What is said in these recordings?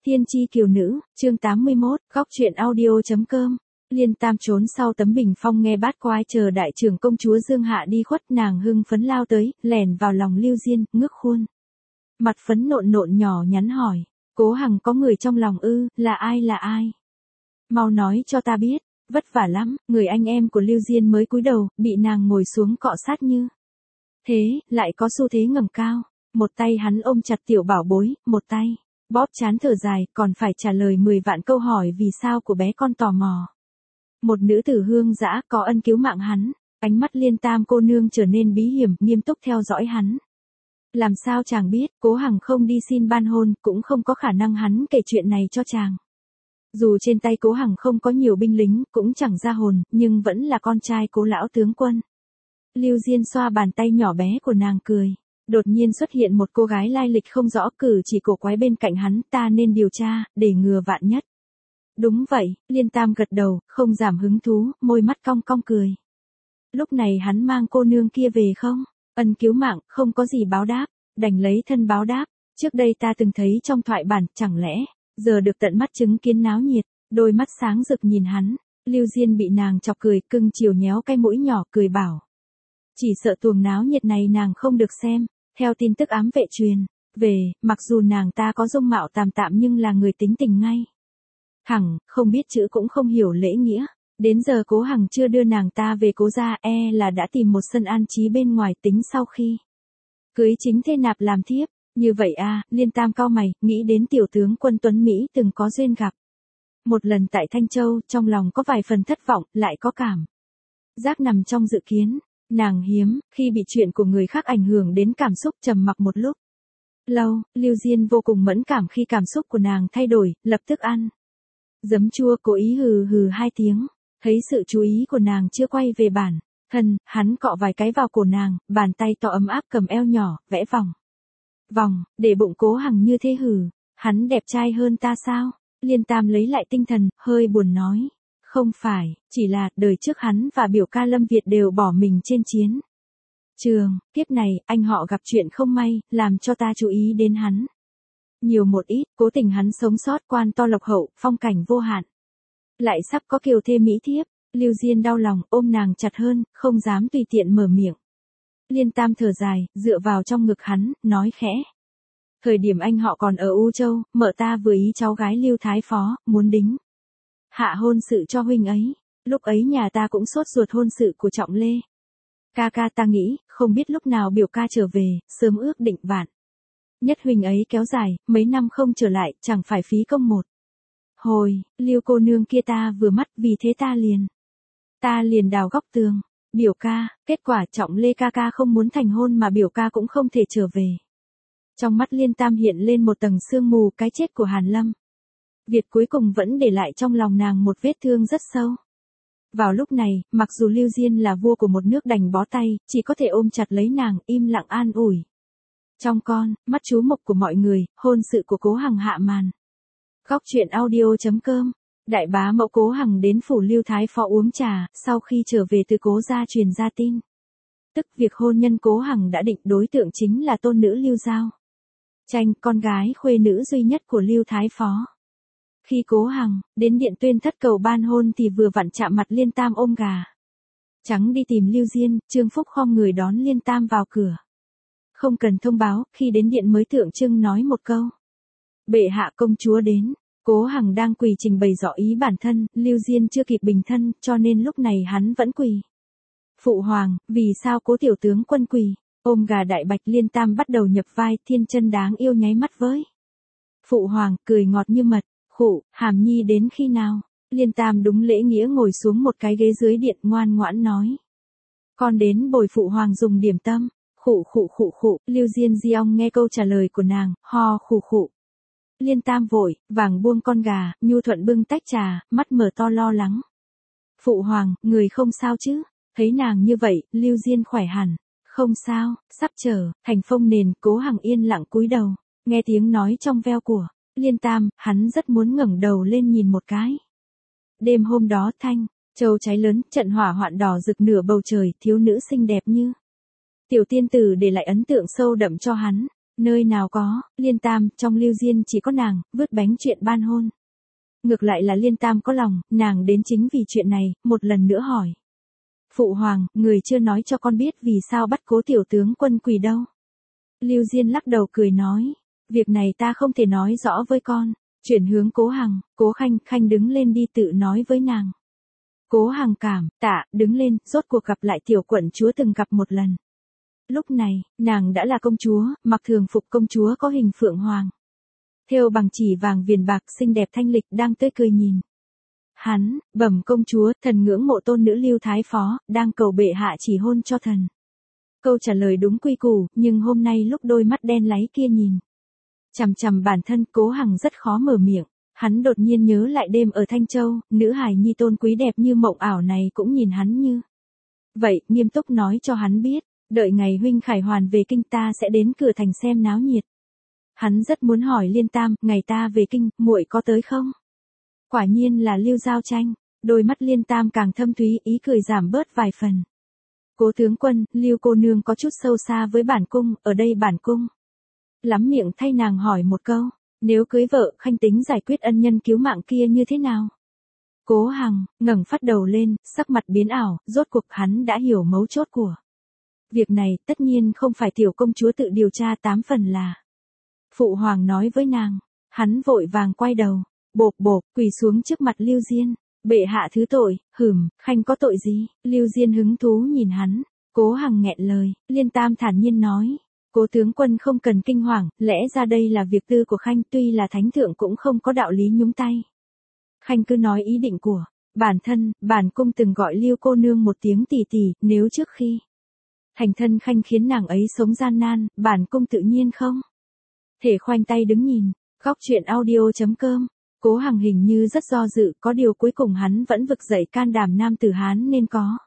Tiên tri kiều nữ, chương 81, góc truyện audio.com. Liên Tam trốn sau tấm bình phong nghe bát quái chờ đại trưởng công chúa Dương Hạ đi khuất, nàng hưng phấn lao tới, lèn vào lòng Lưu Diên, ngước khuôn. Mặt phấn nộn nộn nhỏ nhắn hỏi, Cố Hằng có người trong lòng ư, là ai? Mau nói cho ta biết, vất vả lắm, người anh em của Lưu Diên mới cúi đầu, bị nàng ngồi xuống cọ sát như. Thế, lại có xu thế ngẩng cao, một tay hắn ôm chặt tiểu bảo bối, một tay bóp chán thở dài, còn phải trả lời 10 vạn câu hỏi vì sao của bé con tò mò. Một nữ tử hương dã có ân cứu mạng hắn, ánh mắt Liên Tam cô nương trở nên bí hiểm, nghiêm túc theo dõi hắn. Làm sao chàng biết, Cố Hằng không đi xin ban hôn, cũng không có khả năng hắn kể chuyện này cho chàng. Dù trên tay Cố Hằng không có nhiều binh lính, cũng chẳng ra hồn, nhưng vẫn là con trai Cố lão tướng quân. Lưu Diên xoa bàn tay nhỏ bé của nàng cười. Đột nhiên xuất hiện một cô gái lai lịch không rõ, cử chỉ cổ quái bên cạnh hắn, ta nên điều tra, để ngừa vạn nhất. Đúng vậy, Liên Tam gật đầu, không giảm hứng thú, môi mắt cong cong cười. Lúc này hắn mang cô nương kia về không? Ân cứu mạng, không có gì báo đáp, đành lấy thân báo đáp. Trước đây ta từng thấy trong thoại bản, chẳng lẽ, giờ được tận mắt chứng kiến náo nhiệt, đôi mắt sáng rực nhìn hắn. Lưu Diên bị nàng chọc cười, cưng chiều nhéo cái mũi nhỏ cười bảo. Chỉ sợ tuồng náo nhiệt này nàng không được xem. Theo tin tức ám vệ truyền về, mặc dù nàng ta có dung mạo tạm tạm nhưng là người tính tình ngay thẳng, không biết chữ cũng không hiểu lễ nghĩa. Đến giờ Cố Hằng chưa đưa nàng ta về Cố gia, là đã tìm một sân an trí bên ngoài, tính sau khi cưới chính thê nạp làm thiếp. Như vậy à, Liên Tam cau mày, nghĩ đến tiểu tướng quân Tuấn Mỹ từng có duyên gặp một lần tại Thanh Châu, trong lòng có vài phần thất vọng, lại có cảm giác nằm trong dự kiến. Nàng hiếm, khi bị chuyện của người khác ảnh hưởng đến cảm xúc, trầm mặc một lúc lâu. Lưu Diên vô cùng mẫn cảm khi cảm xúc của nàng thay đổi, lập tức ăn giấm chua, cố ý hừ hừ 2 tiếng. Thấy sự chú ý của nàng chưa quay về bản thân, hắn cọ vài cái vào cổ nàng, bàn tay to ấm áp cầm eo nhỏ, vẽ vòng, để bụng Cố Hằng như thế hừ. Hắn đẹp trai hơn ta sao? Liên Tam lấy lại tinh thần, hơi buồn nói. Không phải, chỉ là, đời trước hắn và biểu ca Lâm Việt đều bỏ mình trên chiến trường, kiếp này, anh họ gặp chuyện không may, làm cho ta chú ý đến hắn nhiều một ít, cố tình hắn sống sót, quan to lộc hậu, phong cảnh vô hạn. Lại sắp có kiều thê mỹ thiếp. Lưu Diên đau lòng, ôm nàng chặt hơn, không dám tùy tiện mở miệng. Liên Tam thở dài, dựa vào trong ngực hắn, nói khẽ. Thời điểm anh họ còn ở U Châu, mợ ta vừa ý cháu gái Lưu Thái Phó, muốn đính hạ hôn sự cho huynh ấy. Lúc ấy nhà ta cũng sốt ruột hôn sự của Trọng Lê. Ca ta nghĩ, không biết lúc nào biểu ca trở về, sớm ước định vạn nhất huynh ấy kéo dài, mấy năm không trở lại, chẳng phải phí công một hồi. Lưu cô nương kia ta vừa mắt, vì thế ta liền đào góc tường. Biểu ca, kết quả Trọng Lê ca không muốn thành hôn mà biểu ca cũng không thể trở về. Trong mắt Liên Tam hiện lên một tầng sương mù, cái chết của Hàn Lâm Việt cuối cùng vẫn để lại trong lòng nàng một vết thương rất sâu. Vào lúc này, mặc dù Lưu Diên là vua của một nước đành bó tay, chỉ có thể ôm chặt lấy nàng, im lặng an ủi. Trong mắt chú mục của mọi người, hôn sự của Cố Hằng hạ màn. Góc truyện audio.com. Đại bá mẫu Cố Hằng đến phủ Lưu Thái Phó uống trà, sau khi trở về từ Cố gia truyền ra tin. Tức việc hôn nhân Cố Hằng đã định, đối tượng chính là tôn nữ Lưu Giao Tranh, con gái khuê nữ duy nhất của Lưu Thái Phó. Khi Cố Hằng đến điện tuyên thất cầu ban hôn thì vừa vặn chạm mặt Liên Tam ôm gà trắng đi tìm Lưu Diên. Trương Phúc khom người đón Liên Tam vào cửa. Không cần thông báo, khi đến điện mới tượng trưng nói một câu. Bệ hạ công chúa đến. Cố Hằng đang quỳ trình bày rõ ý bản thân, Lưu Diên chưa kịp bình thân, cho nên lúc này hắn vẫn quỳ. Phụ hoàng, vì sao Cố tiểu tướng quân quỳ? Ôm gà đại bạch. Liên Tam bắt đầu nhập vai, thiên chân đáng yêu nháy mắt với phụ hoàng, cười ngọt như mật. Khụ, Hàm Nhi đến khi nào? Liên Tam đúng lễ nghĩa ngồi xuống một cái ghế dưới điện, ngoan ngoãn nói. Con đến bồi phụ hoàng dùng điểm tâm. Khụ. Lưu Diên di ong nghe câu trả lời của nàng, ho khụ. Liên Tam vội vàng buông con gà, nhu thuận bưng tách trà, mắt mở to lo lắng. Phụ hoàng, người không sao chứ? Thấy nàng như vậy, Lưu Diên khỏe hẳn. Không sao, sắp trở thành phong nền. Cố Hằng yên lặng cúi đầu, nghe tiếng nói trong veo của Liên Tam, hắn rất muốn ngẩng đầu lên nhìn một cái. Đêm hôm đó Thanh Châu cháy lớn, trận hỏa hoạn đỏ rực nửa bầu trời, thiếu nữ xinh đẹp như tiểu tiên tử để lại ấn tượng sâu đậm cho hắn. Nơi nào có, Liên Tam, trong Lưu Diên chỉ có nàng, vứt bánh chuyện ban hôn. Ngược lại là Liên Tam có lòng, nàng đến chính vì chuyện này, một lần nữa hỏi. Phụ hoàng, người chưa nói cho con biết vì sao bắt Cố tiểu tướng quân quỳ đâu. Lưu Diên lắc đầu cười nói, việc này ta không thể nói rõ với con. Chuyển hướng Cố Hằng, Cố Khanh, Khanh đứng lên đi tự nói với nàng. Cố Hằng cảm, tạ, đứng lên, rốt cuộc gặp lại tiểu quận chúa từng gặp một lần. Lúc này, nàng đã là công chúa, mặc thường phục công chúa có hình phượng hoàng. Thêu bằng chỉ vàng viền bạc xinh đẹp thanh lịch đang tươi cười nhìn. Hắn, bẩm công chúa, thần ngưỡng mộ tôn nữ Lưu Thái Phó, đang cầu bệ hạ chỉ hôn cho thần. Câu trả lời đúng quy củ, nhưng hôm nay lúc đôi mắt đen láy kia nhìn chằm chằm bản thân, Cố Hằng rất khó mở miệng. Hắn đột nhiên nhớ lại đêm ở Thanh Châu, nữ hài nhi tôn quý đẹp như mộng ảo này cũng nhìn hắn như vậy, nghiêm túc nói cho hắn biết, đợi ngày huynh khải hoàn về kinh ta sẽ đến cửa thành xem náo nhiệt. Hắn rất muốn hỏi Liên Tam, ngày ta về kinh, muội có tới không? Quả nhiên là Lưu Giao Tranh, đôi mắt Liên Tam càng thâm thúy, ý cười giảm bớt vài phần. Cố tướng quân, Lưu cô nương có chút sâu xa với bản cung, ở đây bản cung lắm miệng thay nàng hỏi một câu, nếu cưới vợ, Khanh tính giải quyết ân nhân cứu mạng kia như thế nào? Cố Hằng ngẩng phát đầu lên, sắc mặt biến ảo, rốt cuộc hắn đã hiểu mấu chốt của việc này, tất nhiên không phải tiểu công chúa tự điều tra, 8 phần là phụ hoàng nói với nàng. Hắn vội vàng quay đầu, bộp bộp, quỳ xuống trước mặt Lưu Diên. Bệ hạ thứ tội, Khanh có tội gì? Lưu Diên hứng thú nhìn hắn. Cố Hằng nghẹn lời, Liên Tam thản nhiên nói. Cố tướng quân không cần kinh hoàng, lẽ ra đây là việc tư của Khanh, tuy là thánh thượng cũng không có đạo lý nhúng tay. Khanh cứ nói ý định của bản thân, bản cung từng gọi Lưu cô nương một tiếng tỷ tỷ, nếu trước khi thành thân Khanh khiến nàng ấy sống gian nan, bản cung tự nhiên không thể khoanh tay đứng nhìn. Góc truyện audio.com. Cố Hằng hình như rất do dự, có điều cuối cùng hắn vẫn vực dậy can đảm nam tử Hán nên có.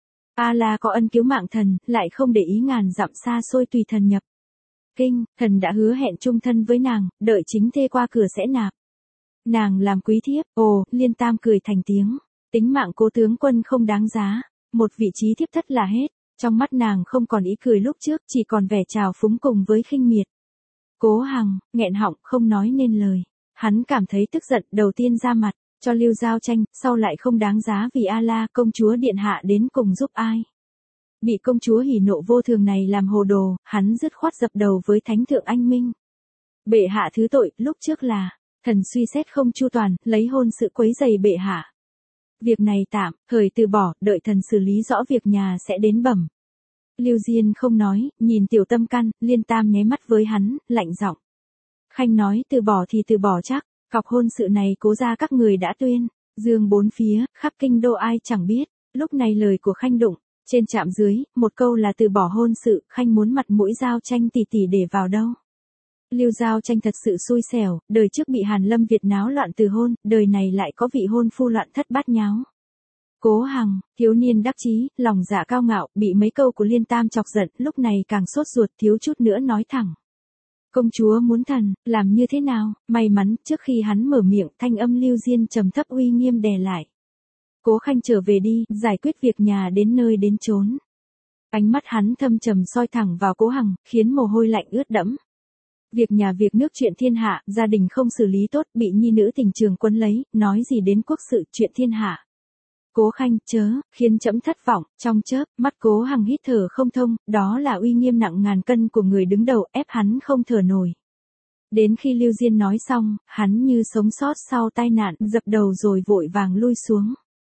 A-la có ân cứu mạng thần, lại không để ý ngàn dặm xa xôi tùy thần nhập kinh, thần đã hứa hẹn chung thân với nàng, đợi chính thê qua cửa sẽ nạp nàng làm quý thiếp. Ồ, Liên Tam cười thành tiếng, tính mạng Cố tướng quân không đáng giá, một vị trí thiếp thất là hết. Trong mắt nàng không còn ý cười lúc trước, chỉ còn vẻ trào phúng cùng với khinh miệt. Cố Hằng nghẹn họng không nói nên lời. Hắn cảm thấy tức giận, đầu tiên ra mặt cho Lưu Giao Tranh, sau lại không đáng giá vì A-la công chúa điện hạ đến cùng giúp ai. Bị công chúa hỉ nộ vô thường này làm hồ đồ, hắn dứt khoát dập đầu với thánh thượng anh minh. Bệ hạ thứ tội, lúc trước là thần suy xét không chu toàn, lấy hôn sự quấy rầy bệ hạ. Việc này tạm thời từ bỏ, đợi thần xử lý rõ việc nhà sẽ đến bẩm. Lưu Diên không nói, nhìn tiểu tâm căn, Liên Tam nháy mắt với hắn, lạnh giọng. Khanh nói từ bỏ thì từ bỏ chắc, cọc hôn sự này Cố gia các người đã tuyên dương bốn phía, khắp kinh đô ai chẳng biết. Lúc này lời của Khanh đụng trên trạm dưới, một câu là từ bỏ hôn sự, Khanh muốn mặt mũi Giao Tranh tỷ tỷ để vào đâu? Lưu Giao Tranh thật sự xui xẻo, đời trước bị Hàn Lâm Việt náo loạn từ hôn, đời này lại có vị hôn phu loạn thất bát nháo. Cố Hằng, thiếu niên đắc chí, lòng dạ cao ngạo, bị mấy câu của Liên Tam chọc giận, lúc này càng sốt ruột, thiếu chút nữa nói thẳng. Công chúa muốn thần, làm như thế nào? May mắn, trước khi hắn mở miệng, thanh âm Lưu Diên trầm thấp uy nghiêm đè lại. Cố Khanh trở về đi, giải quyết việc nhà đến nơi đến chốn. Ánh mắt hắn thâm trầm soi thẳng vào Cố Hằng, khiến mồ hôi lạnh ướt đẫm. Việc nhà việc nước chuyện thiên hạ, gia đình không xử lý tốt, bị nhi nữ tình trường quấn lấy, nói gì đến quốc sự chuyện thiên hạ. Cố Khanh, chớ, khiến trẫm thất vọng. Trong chớp mắt Cố Hằng hít thở không thông, đó là uy nghiêm nặng ngàn cân của người đứng đầu, ép hắn không thở nổi. Đến khi Lưu Diên nói xong, hắn như sống sót sau tai nạn, dập đầu rồi vội vàng lui xuống.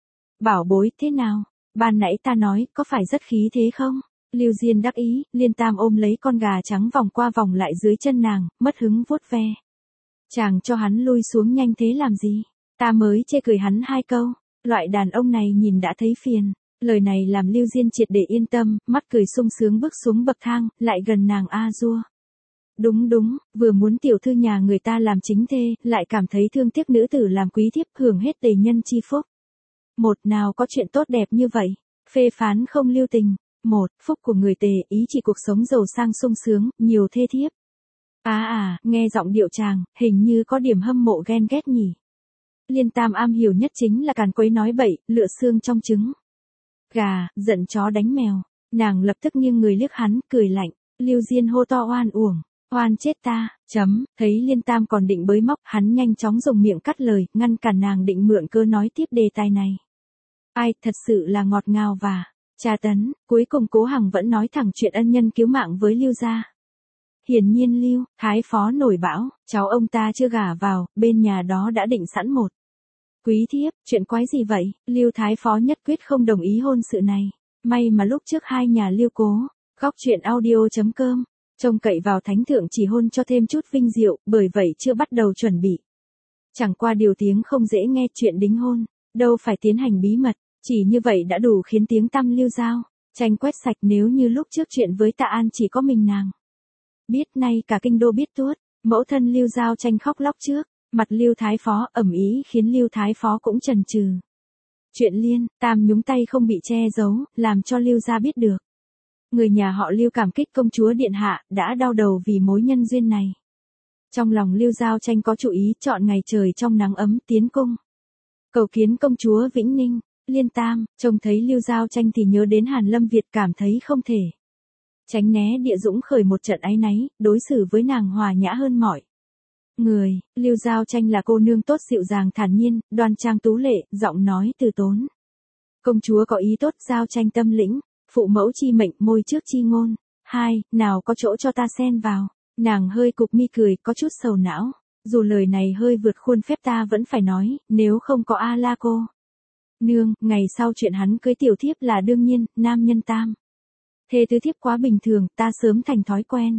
Bảo bối, thế nào? Ban nãy ta nói, có phải rất khí thế không? Lưu Diên đắc ý, Liên Tam ôm lấy con gà trắng vòng qua vòng lại dưới chân nàng, mất hứng vuốt ve. Chàng cho hắn lui xuống nhanh thế làm gì? Ta mới chê cười hắn 2 câu. Loại đàn ông này nhìn đã thấy phiền. Lời này làm Lưu Diên triệt để yên tâm, mắt cười sung sướng bước xuống bậc thang, lại gần nàng A-dua. Đúng, vừa muốn tiểu thư nhà người ta làm chính thê, lại cảm thấy thương tiếc nữ tử làm quý thiếp, hưởng hết tề nhân chi phúc. Một, nào có chuyện tốt đẹp như vậy, phê phán không lưu tình. Một, phúc của người tề, ý chỉ cuộc sống giàu sang sung sướng, nhiều thê thiếp. Nghe giọng điệu chàng, hình như có điểm hâm mộ ghen ghét nhỉ. Liên Tam am hiểu nhất chính là càn quấy nói bậy, lựa xương trong trứng gà, giận chó đánh mèo. Nàng lập tức nghiêng người liếc hắn, cười lạnh. Lưu Diên hô to oan uổng. Oan chết ta, thấy Liên Tam còn định bới móc, hắn nhanh chóng dùng miệng cắt lời, ngăn cản nàng định mượn cơ nói tiếp đề tài này. Ai, thật sự là ngọt ngào và tra tấn, cuối cùng Cố Hằng vẫn nói thẳng chuyện ân nhân cứu mạng với Lưu gia. Hiển nhiên Lưu Thái Phó nổi bão, cháu ông ta chưa gả vào, bên nhà đó đã định sẵn một quý thiếp, chuyện quái gì vậy? Lưu Thái Phó nhất quyết không đồng ý hôn sự này. May mà lúc trước hai nhà Lưu Cố, góc chuyện audio.com, trông cậy vào thánh thượng chỉ hôn cho thêm chút vinh diệu, bởi vậy chưa bắt đầu chuẩn bị. Chẳng qua điều tiếng không dễ nghe chuyện đính hôn, đâu phải tiến hành bí mật, chỉ như vậy đã đủ khiến tiếng tăm Lưu Giao Tranh quét sạch. Nếu như lúc trước chuyện với Tạ An chỉ có mình nàng biết, nay cả kinh đô biết tuốt, mẫu thân Lưu Giao Tranh khóc lóc trước mặt Lưu Thái Phó, ầm ĩ khiến Lưu Thái Phó cũng chần chừ. Chuyện Liên Tam nhúng tay không bị che giấu, làm cho Lưu gia biết được. Người nhà họ Lưu cảm kích công chúa điện hạ, đã đau đầu vì mối nhân duyên này. Trong lòng Lưu Giao Tranh có chủ ý, chọn ngày trời trong nắng ấm tiến cung cầu kiến công chúa Vĩnh Ninh. Liên Tam trông thấy Lưu Giao Tranh thì nhớ đến Hàn Lâm Việt, cảm thấy không thể tránh né địa dũng khởi một trận áy náy, đối xử với nàng hòa nhã hơn mọi người. Lưu Giao Tranh là cô nương tốt, dịu dàng thản nhiên, đoan trang tú lệ, giọng nói từ tốn. Công chúa có ý tốt, Giao Tranh tâm lĩnh, phụ mẫu chi mệnh, môi trước chi ngôn. Nào có chỗ cho ta xen vào. Nàng hơi cụp mi cười, có chút sầu não. Dù lời này hơi vượt khuôn phép ta vẫn phải nói, nếu không có A La cô nương, ngày sau chuyện hắn cưới tiểu thiếp là đương nhiên, nam nhân tam thê tứ thiếp quá bình thường, ta sớm thành thói quen.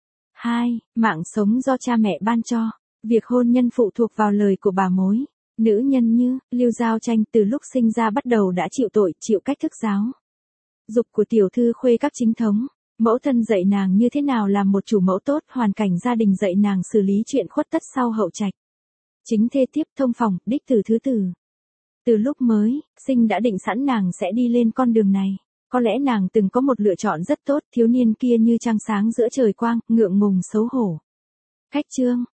Mạng sống do cha mẹ ban cho, việc hôn nhân phụ thuộc vào lời của bà mối. Nữ nhân như Lưu Giao Tranh từ lúc sinh ra bắt đầu đã chịu tội, chịu cách thức giáo dục của tiểu thư khuê các chính thống. Mẫu thân dạy nàng như thế nào làm một chủ mẫu tốt, hoàn cảnh gia đình dạy nàng xử lý chuyện khuất tất sau hậu trạch. Chính thê tiếp thông phòng, đích tử thứ tử. Từ lúc mới sinh đã định sẵn nàng sẽ đi lên con đường này. Có lẽ nàng từng có một lựa chọn rất tốt, thiếu niên kia như trăng sáng giữa trời quang, ngượng ngùng xấu hổ. Khách chương